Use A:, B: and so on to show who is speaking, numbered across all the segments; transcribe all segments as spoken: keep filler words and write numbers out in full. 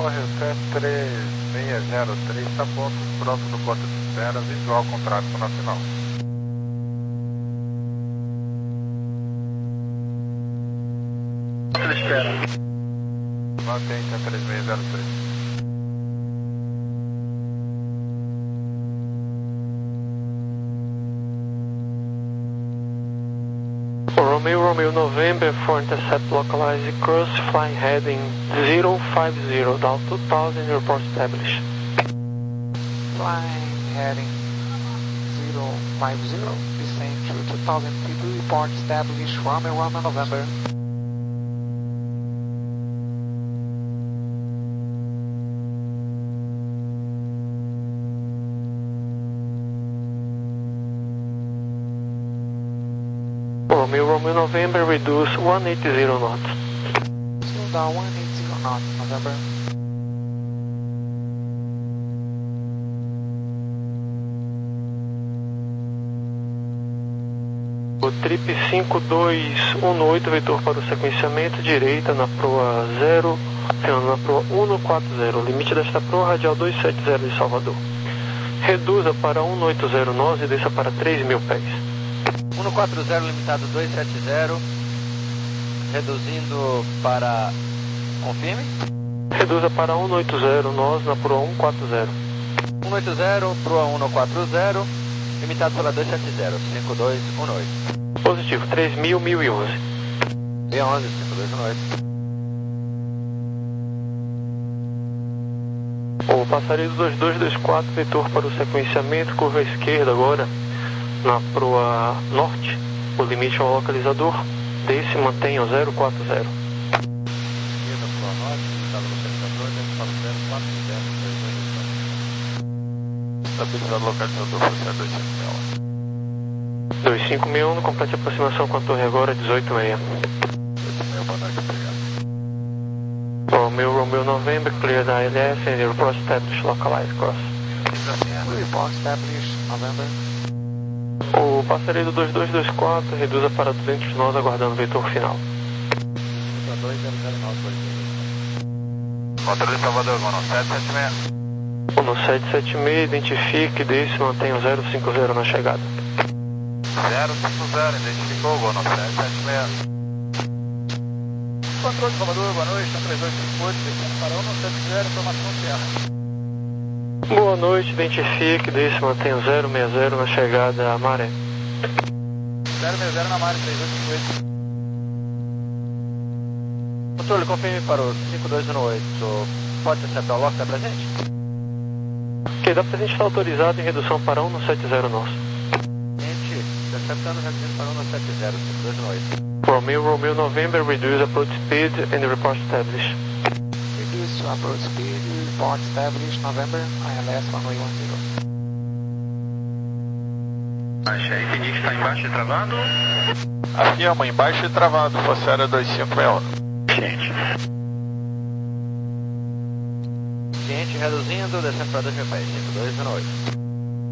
A: Torre três seis zero três, está pronto, pronto no ponto de espera, visual contrato com nacional. Ponto de espera. Mantém três seis zero três.
B: Romeo, Romeo, November for intercept localized cross flying heading zero five zero, down two thousand, report established.
C: Flying heading zero five zero, descend to two thousand feet, report established, Romeo, Romeo, November.
B: Romeo, Romeo, November, reduce one eighty knots.
C: Slow down one eighty knots, November.
B: O trip cinco dois um oito, vetor para o sequenciamento, direita na proa zero, na proa cento e quarenta, limite desta proa radial duzentos e setenta de Salvador. Reduza para cento e oitenta nós e desça para três mil pés.
D: cento e quarenta, limitado duzentos e setenta, reduzindo para... confirme?
B: Reduza para cento e oitenta nós na proa cento e quarenta.
D: cento e oitenta, proa cento e quarenta, limitado pela duzentos e setenta, cinco dois um oito.
B: Positivo, três mil, mil e onze.
D: mil e onze, cinco dois um oito.
B: O passaredo dois dois dois quatro, vetor para o sequenciamento, curva à esquerda agora, na proa norte, o limite ao localizador, desce e mantenha o zero quatro zero.
A: Esquerda, proa norte, limitado ao localizador, desce para o zero quatro zero, estabilizado o localizador, força dois cinco seis um.
B: dois cinco seis um, complete aproximação com a torre agora, dezoito seis.
A: oito seis, boa noite, obrigado.
B: Romeo, Romeo, November, clear da A L S and report established localized cross.
C: Report established, November.
B: O passaredo dois dois dois quatro, reduza para duzentos nós, aguardando o vetor final.
A: dois zero zero nove. Controle de Salvador, Gono sete sete seis.
B: No sete sete seis, identifique, desce e mantenha o zero cinco zero na chegada.
A: zero cinco zero, identificou, Gono sete sete seis. Controle de Salvador, boa noite, três dois cinco oito, descendo para cento e setenta, informação terra.
B: Boa noite, identifique, desce e mantenha o zero seis zero na chegada a Maré.
A: zero seis zero na Maré, três dois cinco oito.
D: Controle, confirme para o cinco dois um oito. Pode acertar o lock, está presente?
B: Ok, da presente está autorizado em redução para cento e setenta nós.
D: Gente, acertando, reduzindo para cento e setenta, cinco dois um oito.
B: Romeo, Romeo, November, reduce approach speed and report established.
C: Reduce to approach speed, report established, November, I L S one one zero.
A: Baixa aí, entendi que está embaixo e travado. Aqui é uma embaixo e travado, fosse área dois cinco seis um.
B: Gente.
D: Gente, reduzindo, descendo para dois mil pés, cinco dois um oito.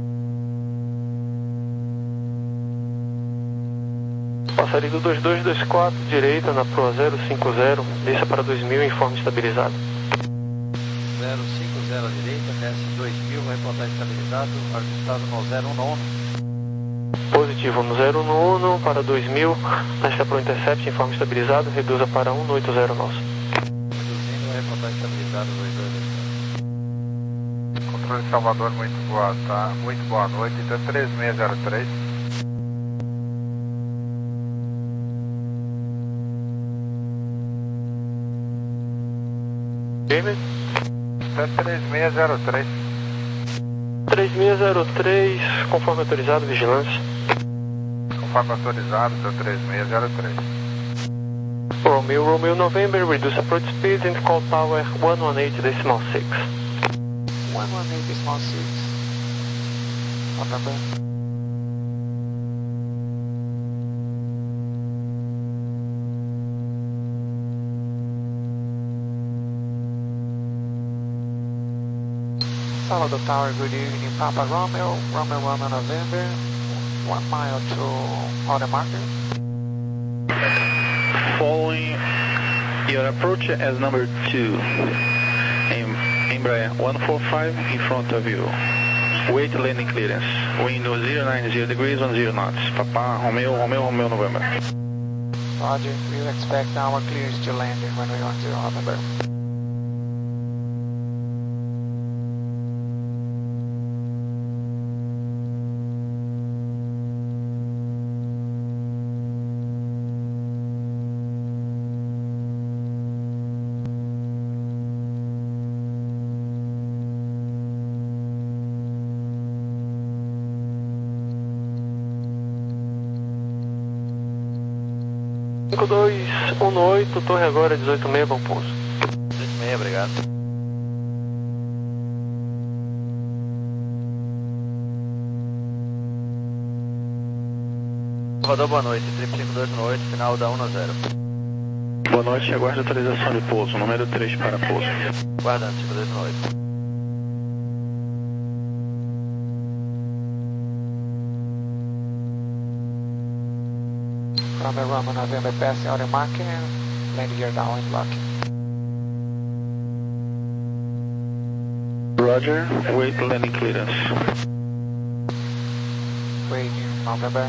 B: Passaredo dois dois dois quatro, direita na proa zero cinco zero, desça para dois mil, informe estabilizado.
D: zero cinco zero à direita, desce dois mil, vai reportar estabilizado, ajustado no zero um um.
B: Positivo no zero um um para dois mil, nesta proa intercept, informe estabilizado, reduza para cento e oitenta nós.
D: Reduzindo, vai reportar estabilizado, dois dois dois quatro.
A: Controle de Salvador, muito boa, tá? Muito boa noite, então três seis zero três.
B: Gamer?
A: Então três seis zero três.
B: três seis zero três, conforme autorizado, vigilância.
A: Conforme autorizado, então três seis zero três.
B: Romeo, Romeo, November, reduce approach speed and call tower one one eight decimal six.
C: one one eight decimal six, November. Salvador Tower, good evening, Papa Romeo, Romeo, Romeo, November, one mile to order marker.
E: Following your approach as number two, and
A: Embraer one four five in front of you. Wait landing clearance. Wind zero nine zero degrees, one zero knots. Papa, Romeo, Romeo, Romeo, November.
C: Roger, we'll expect our clearance to land in runway one zero November.
B: cinco dois um oito, torre agora dezoito seis, bom pouso.
D: dezoito seis, obrigado. Salvador, boa noite, trip cinco dois um oito, final da um zero.
A: Boa noite, aguarde autorização de pouso, número três para pouso.
D: Guardando, cinco dois um oito.
C: From the Roman November passing auto marking and land gear down and blocking.
A: Roger, wait landing clearance.
C: Waiting November.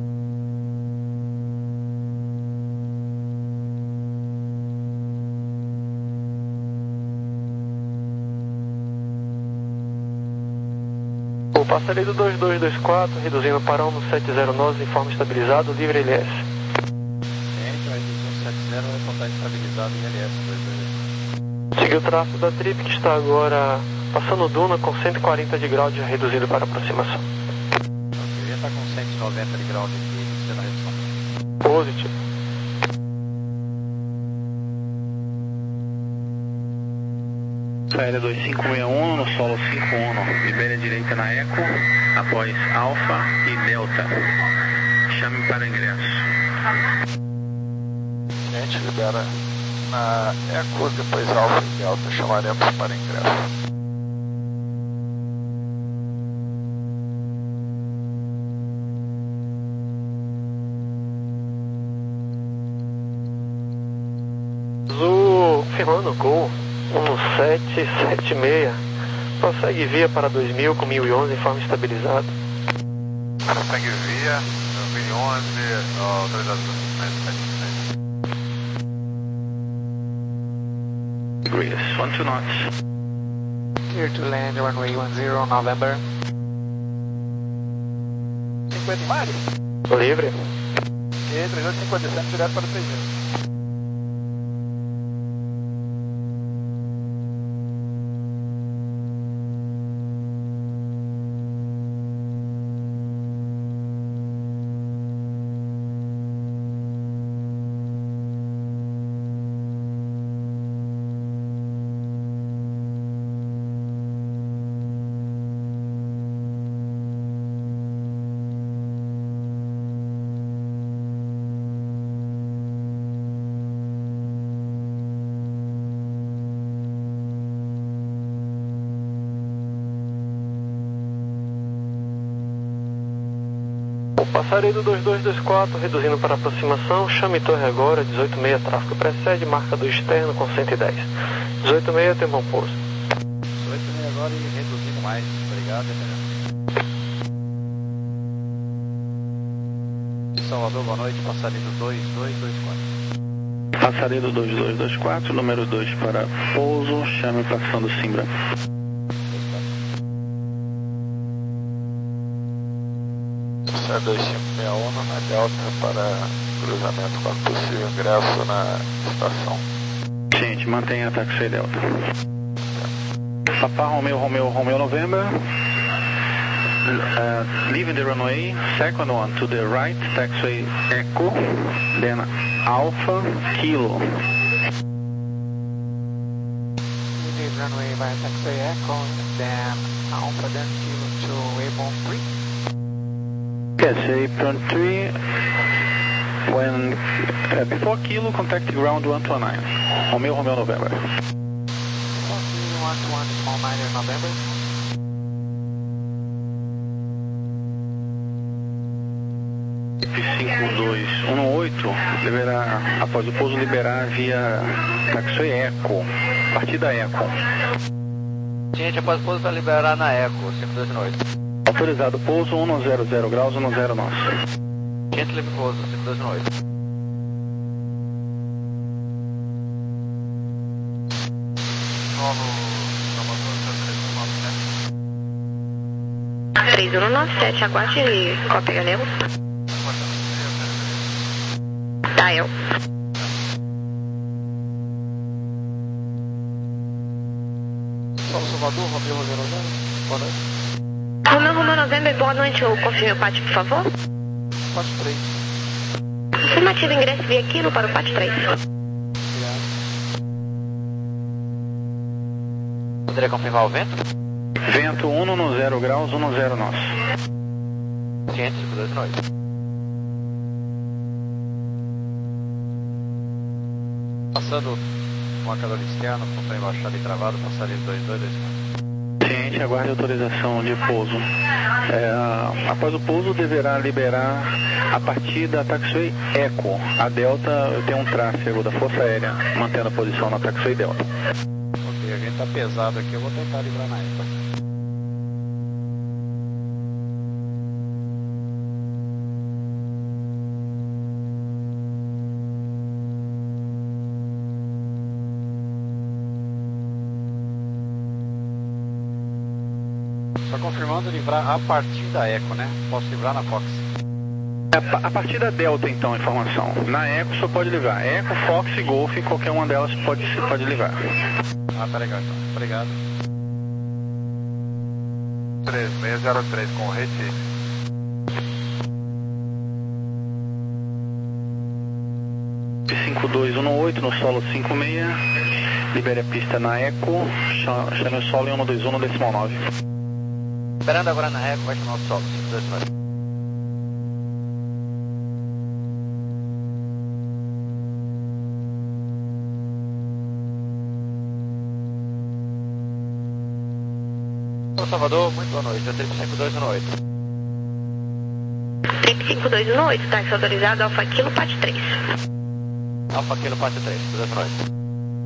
B: O passageiro dois dois dois quatro, reduzindo para um sete zero nós, informe estabilizado, livre L S.
D: Vai contar estabilizado em L S dois dois.
B: Seguiu o tráfego da trip que está agora passando duna com cento e quarenta de grau, já reduzido para aproximação.
D: Ok, já está com cento e noventa de grau de sendo a redução.
B: Positivo.
A: Saída dois cinco seis um no solo cinco um, libere a direita na Eco, após Alfa e Delta. Chame para ingresso.
E: Gente, libera na Eco, depois Alfa e Delta, chamaremos para ingresso.
B: Azul, firmando Gol, um sete sete seis, prossegue via para dois mil com mil e onze, informe estabilizado.
E: Prossegue via, mil e onze, autorização.
A: Degrees, one two knots.
C: Clear to land runway one zero November.
E: cinquenta em Mari?
B: Livre.
E: E trezentos e cinquenta e sete direto para três mil.
B: Passaredo dois dois dois quatro, reduzindo para aproximação, chame torre agora, dezoito seis, tráfego precede, marca do externo com cento e dez. dezoito seis, tem bom pouso.
D: dezoito seis agora e reduzindo mais, obrigado. Salvador, boa noite, passaredo dois dois dois quatro.
A: Passaredo dois dois dois quatro, número dois para pouso, chame passando Simbra.
E: dois cinco seis um na Delta para cruzamento quando possível, ingresso na estação.
A: Gente, mantenha a taxi Delta. Papa Romeo, Romeo, Romeo November. Uh, leaving the runway, second one to the right, taxiway Echo, then Alpha, Kilo.
C: We leave runway by taxiway Echo, then Alpha, then Kilo to Waypoint three.
A: Yes, apron three, when, uh, before Kilo, contact ground one two nine, Romeo, Romeo, November.
C: one two one, small niner, November.
A: cinco dois um oito, liberar, após o pouso, liberar via taxiway Echo, partida Echo.
D: Gente, após pouso para liberar na Eco, cinco dois oito.
A: Autorizado pouso, cento graus, dez nós.
D: Gente, livre pouso, cinco dois oito.
F: três um nove sete, aguarde cópia, galera. Tá, eu.
B: Solo Salvador, Romeu zero zero. Boa noite.
F: Romeu Romeu November, boa noite. Eu confirme o pátio, por favor.
B: Pátio três.
F: Afirmativo, ingresso via quilo para o pátio três.
D: Poderia confirmar o vento?
A: Vento cento graus, dez nós.
D: Ciente, cinco dois oito. Passando o marcador externo, com o freio baixado e travado, passaria dois dois dois.
A: Ciente, aguarde autorização de pouso. É, após o pouso, deverá liberar a partir da taxiway Eco. A Delta, eu tenho um tráfego da Força Aérea, mantendo a posição na taxiway Delta.
D: Ok, a gente tá pesado aqui, eu vou tentar livrar na Eco. Só confirmando livrar a partir da Eco, né? Posso livrar na Fox?
A: A partir da Delta, então, a informação. Na Eco só pode livrar. Eco, Fox e Golf, qualquer uma delas pode, pode livrar.
D: Ah, tá legal então. Obrigado.
E: três seis zero três com Recife.
A: cinco dois um oito no solo cinco seis. Libere a pista na Eco. Chame o solo em cento e vinte e um decimal nove.
D: Esperando agora na Eco, vai chamar o solo, cinco dois nove. Salvador, muito boa noite, é trip cinco dois um oito.
F: Trip cinco dois um oito, táxi autorizado, Alfa Kilo, pátio três.
D: Alfa Kilo, pátio três, cinco dois um oito.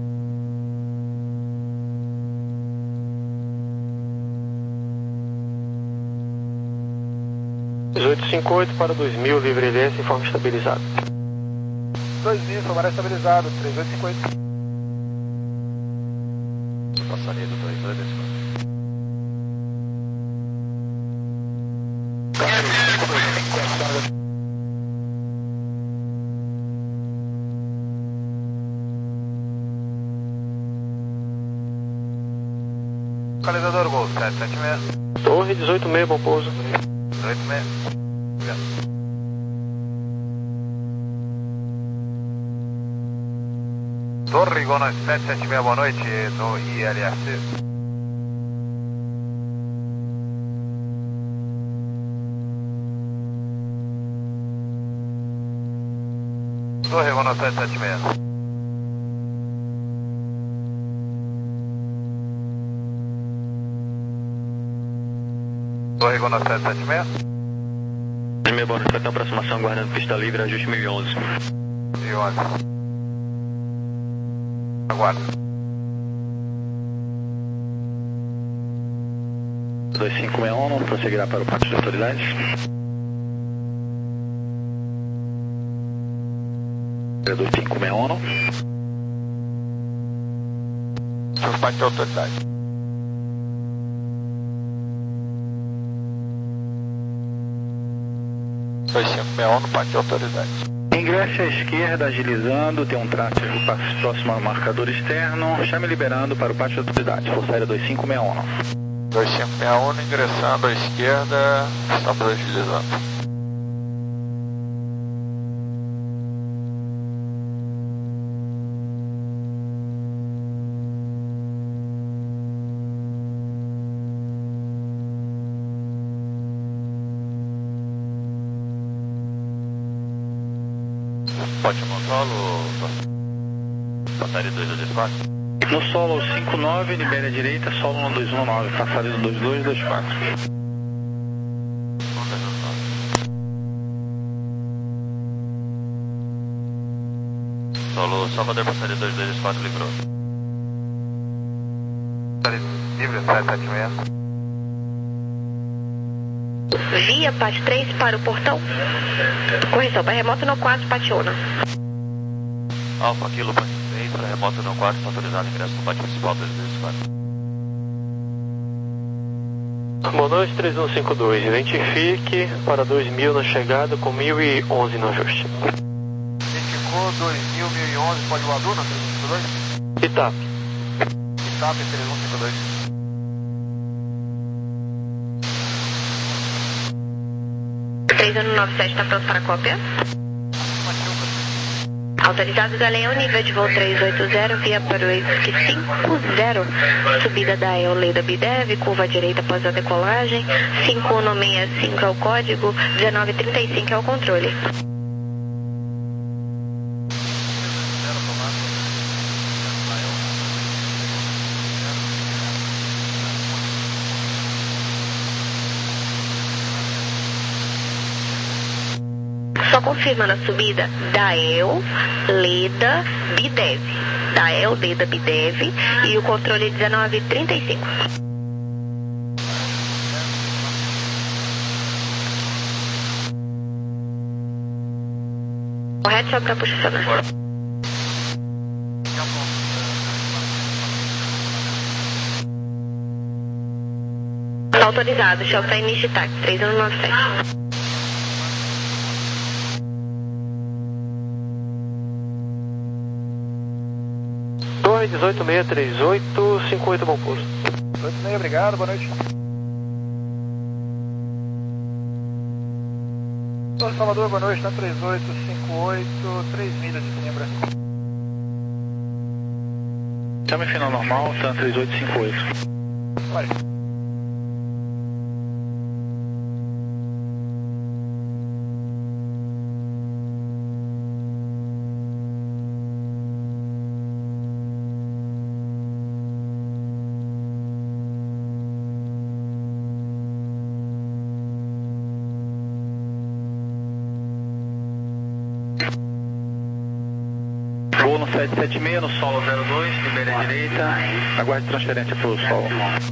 B: dezoito cinquenta e oito para dois mil, livre L S, informe estabilizado.
E: dois mil, informará estabilizado, três oito cinco oito.
D: Passaria do dois dois dois.
E: Localizador Gol, sete sete seis.
B: Torre dezoito seis, bom pouso.
E: dezoito seis. Obrigado. Torre Gol sete sete seis, boa noite, do I L S. Torre Gol sete sete seis. Torre Gol sete sete seis.
A: Primeiro boa noite, até a aproximação, guardando pista livre, ajuste mil e onze.
E: mil e onze. Aguardo.
A: dois cinco seis um, prosseguirá para o pátio de autoridades. dois cinco seis um.
E: Seus pátio de autoridade. dois cinco seis um no pátio de autoridade.
A: Ingresse à esquerda, agilizando, tem um tráfego próximo ao marcador externo. Chame liberando para o pátio de autoridade. Força Aérea dois cinco seis um.
E: dois cinco seis um, ingressando à esquerda, estamos agilizando.
D: Pode solo, passaria dois dois quatro.
A: No solo cinco nove, libere a direita, solo no dois um nove, passaria do dois dois dois quatro.
D: Solo Salvador, passaria dois dois quatro, livrou.
E: Livre livre, sete sete seis.
F: Via P A T três para o portão. Correção, para remoto no quatro, Pationa.
D: Alfa Kilo P A T três, para remoto no quatro, está autorizado ingresso no pátio principal dois vezes quatro.
B: Boa noite, três um cinco dois. Identifique para dois mil na chegada com mil e onze no ajuste.
E: Identificou dois mil, mil e onze, pode voador na três um cinco dois?
B: Itap.
E: Itap três um cinco dois.
F: três um nove sete está pronto para cópia. Autorizado da Leão, nível de voo três oito zero, via para o cinco zero. Subida da Eoleda Bidev, curva à direita após a decolagem. cinco um seis cinco é o código, dezenove trinta e cinco é o controle. Só confirmando a subida da El, Leda, Bidev. Da El, Leda, Bidev e o controle dezenove trinta e cinco. Correto, só para posicionar. Autorizado, Shelter Initial Taxi três um nove sete.
B: dezoito seis três oito, cinco oito, bom pouso.
E: dezoito seis, obrigado, boa noite. São Salvador, boa noite, na três oito cinco oito, três milhas de Coimbra.
A: Chame final normal, tá três oito cinco oito.
E: Vai.
A: Voo no sete sete seis, no solo zero dois, libere à direita, aguarde transferência para o solo.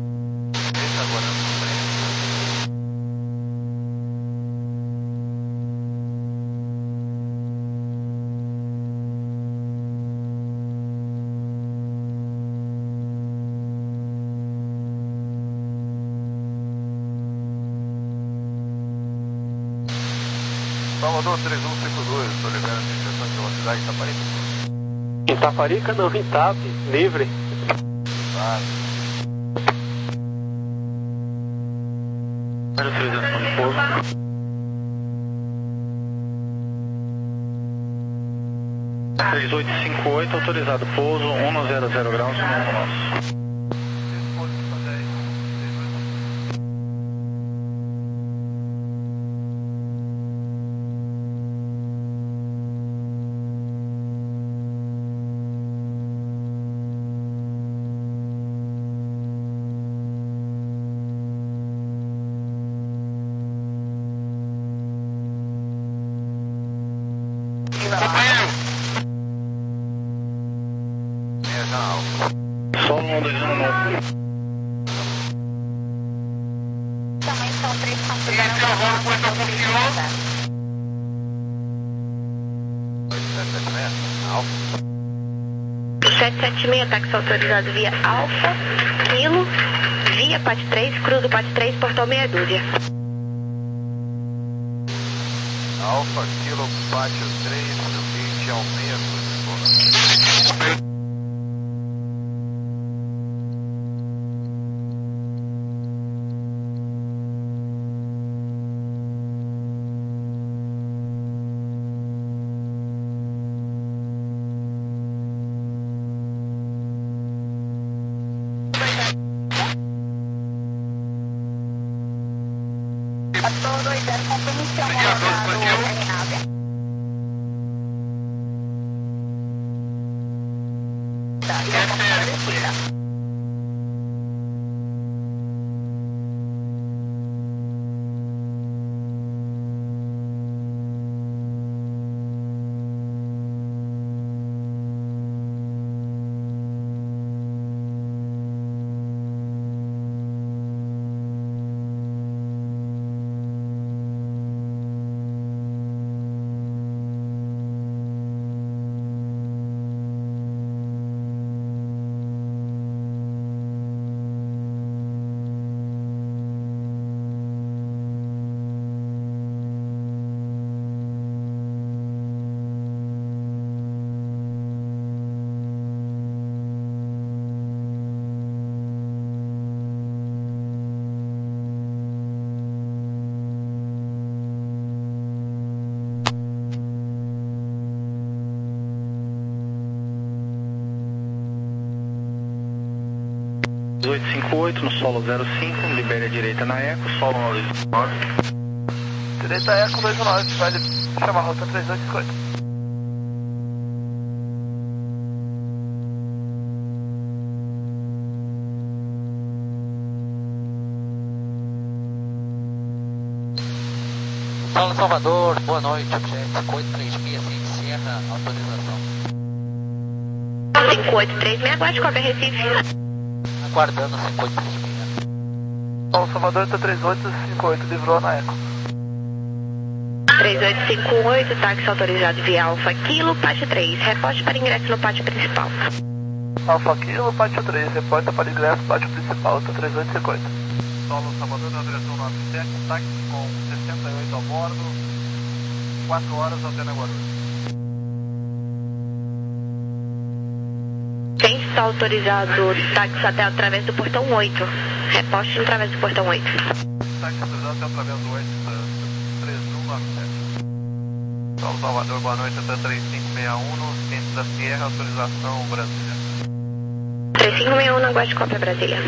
E: Salvador três um cinco dois, estou ligando a injeção de velocidade, Itaparica.
B: Itaparica não, Itap, livre.
E: Ah.
A: Autorização de pouso. três oito cinco oito, autorizado pouso, um zero zero graus, no nosso. Solo um dois um nove.
F: Também são três O sete sete seis, táxi autorizado via Alfa, Kilo, via P A T três, cruza o P A T três, portão meia dúzia.
E: Alfa, Kilo, Pátio três, vinte ao meia dúzia.
F: quatorze dois zero, compromisso aeronave. Tá,
A: oito cinco oito, no solo zero cinco, libere a direita na Eco, solo dois nove.
B: Direita Eco dois nove, vai chamar a rota três oito cinco oito.
D: Solo Salvador, boa noite, objeto cinco oito três seis, encerra autorização.
F: cinco oito três seis, aguarde cópia Recife.
D: Aguardando cinco oito três seis.
B: Solo Salvador, tá três oito cinco oito, livrou na Eco.
F: três oito cinco oito, táxi autorizado via Alfa Kilo, pátio três, reporte para ingresso no pátio principal.
B: Alfa Kilo, pátio três, reporte para ingresso, pátio principal, tá três oito cinco oito.
G: Solo Salvador na direção nove sete, táxi com sessenta e oito a bordo, quatro horas até na Guarulhos.
F: Quem está autorizado táxi até através do portão oito, reporte através do portão oito.
G: Táxi autorizado até através do oito, três um nove sete. Solo Salvador, boa noite, até três cinco seis um, no centro da Sierra, autorização Brasília.
F: três cinco seis um, aguarde cópia Brasília.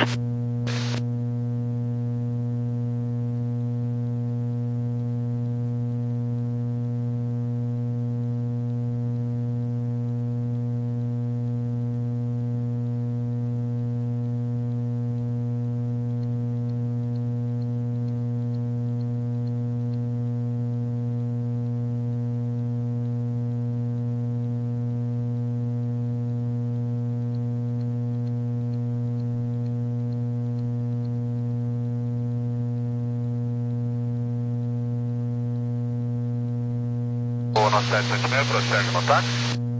G: No sete sete seis, prossegue no táxi.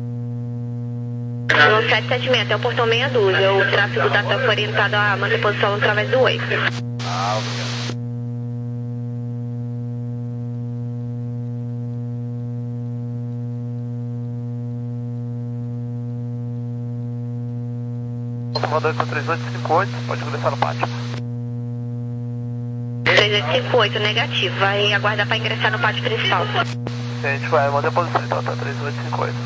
F: No sete sete seis, até o portão meia dúzia. O tráfego da T A P orientado a manter posição através do oito.
G: Ah, obrigado.
B: Salvador com três oito cinco oito, pode começar no pátio.
F: três oito cinco oito, negativo. Vai aguardar para ingressar no pátio principal.
B: A gente vai manter a posição, então tá três oito cinco oito.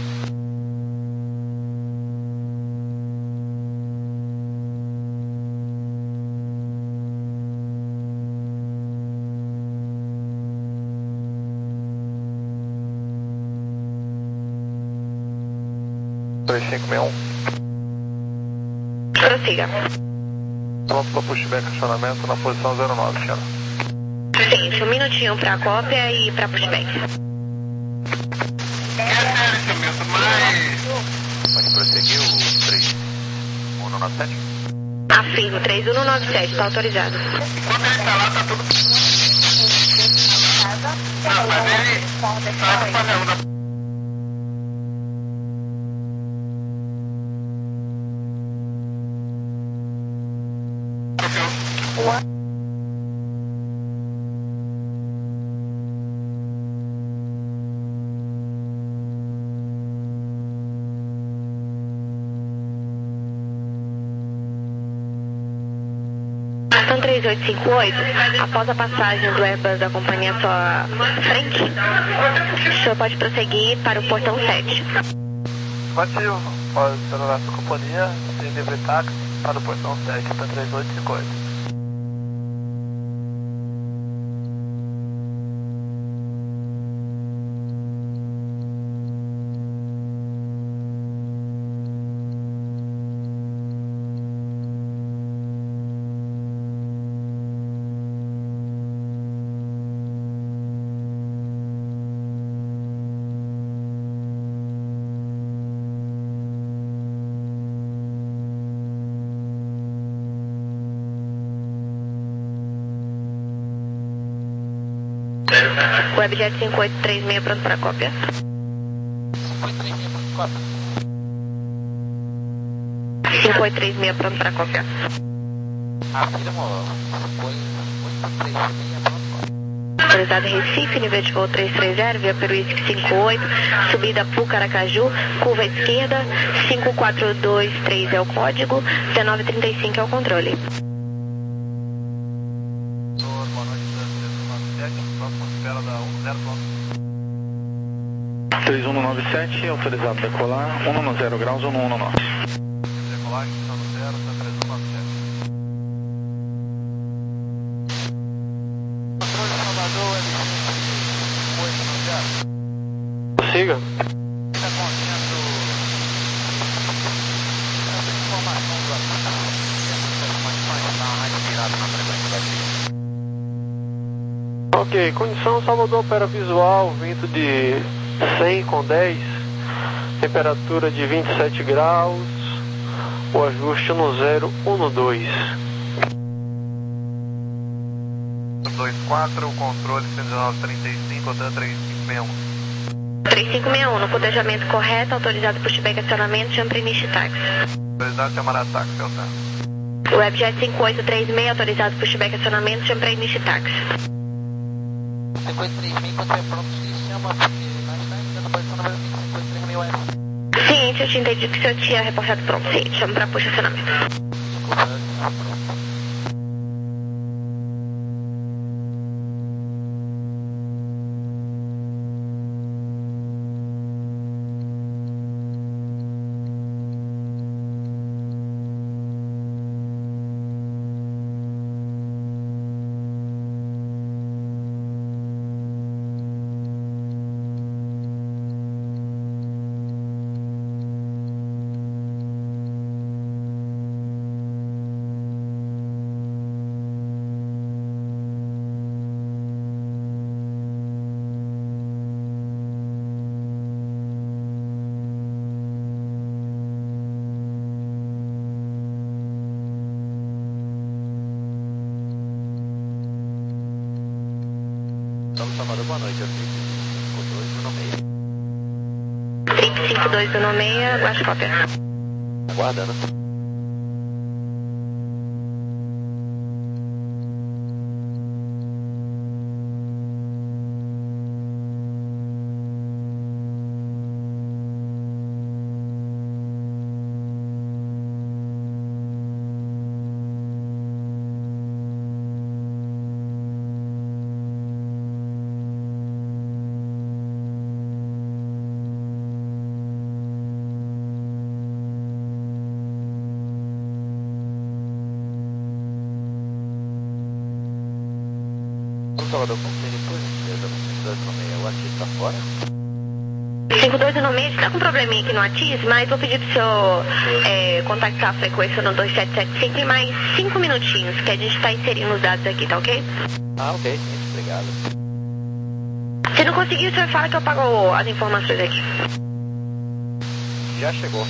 B: três cinco seis um.
F: Prossiga.
B: Pronto para pushback, acionamento na posição zero nove, Xana.
F: Seguinte, um minutinho para cópia e para pushback.
G: Pode prosseguir o três um nove sete?
F: Afirmo, três um nove sete, está autorizado.
G: Enquanto ele está lá, tá tudo... Não, mas ele sai pra fazer uma...
F: São três oito cinco oito, após a passagem do Airbus da companhia à sua frente, o senhor pode prosseguir para o portão sete.
B: Ativo, pode acelerar sua companhia, tem livre táxi para o portão sete, para três oito cinco oito.
F: Webjet cinco oito três seis pronto para cópia.
D: cinco oito três seis pronto para cópia.
F: cinco oito três seis pronto para cópia.
D: Afirmo, cinco oito três seis pronto para cópia.
F: Autorizado Recife, nível de voo trezentos e trinta, via Peruísque cinco oito, subida Pucaracaju, curva à esquerda, cinco quatro dois três é o código, dezenove trinta e cinco é o controle.
A: três um nove sete, autorizado decolar, cento e dez graus ou no cento e dez.
G: Decolagem, está no zero, está três um nove sete.
B: Prossiga.
G: Está contendo essa informação do assunto da rádio virada na frequência daqui.
B: Ok, condição Salvador opera visual, vento de cem com dez, temperatura de vinte e sete graus, o ajuste no zero um no dois.
G: dois quatro, controle cento e dezenove trinta e cinco, Hotel três cinco seis um.
F: três cinco seis um, no cotejamento correto, autorizado pushback acionamento, jump initial taxi.
G: Autorizado chamar táxi, Hotel.
F: Webjet cinco oito três seis, autorizado pushback acionamento, jump initial taxi.
C: cinco oito três seis, quando estiver pronto, se chama, porque nós estamos ainda na posição número cinco oito três seis.
F: Sim, eu tinha entendido que o senhor tinha reportado pronto. Sim, chama para push acionamento.
C: Desculpa, eu pronto.
D: Salvador, boa noite. Eu fico
F: cinco dois um seis, guarde cópia.
D: aguardando. Salvador, como tem depois? cinco dois um seis, o ativo está fora?
F: cinco dois um seis, está com um probleminha aqui no ATIS, mas vou pedir para o senhor é, contactar a frequência no dois sete sete cinco em mais cinco minutinhos, que a gente está inserindo os dados aqui, tá ok?
D: Ah, ok, muito obrigado.
F: Se não conseguir, o senhor fala que eu pago as informações aqui.
D: Já chegou.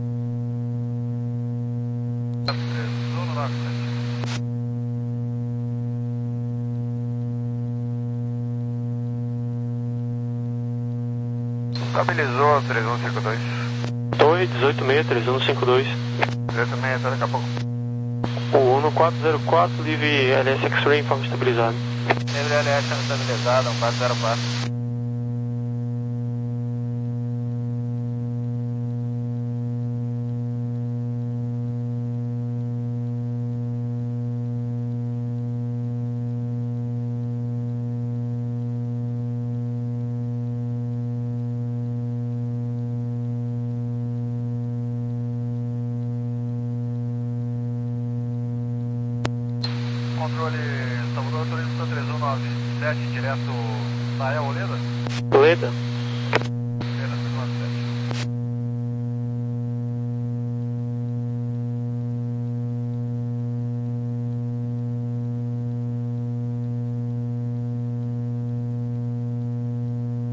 G: Estabilizou três um cinco dois.
B: Torre dezoito seis três um cinco dois.
G: dezoito seis, daqui a pouco.
B: O um quatro zero quatro, livre L S X-Ray em forma estabilizada.
G: Livre L S estabilizada, um quatro zero quatro. Controle Salvador, autorização três um nove sete, direto na Oleda.
B: Oleda?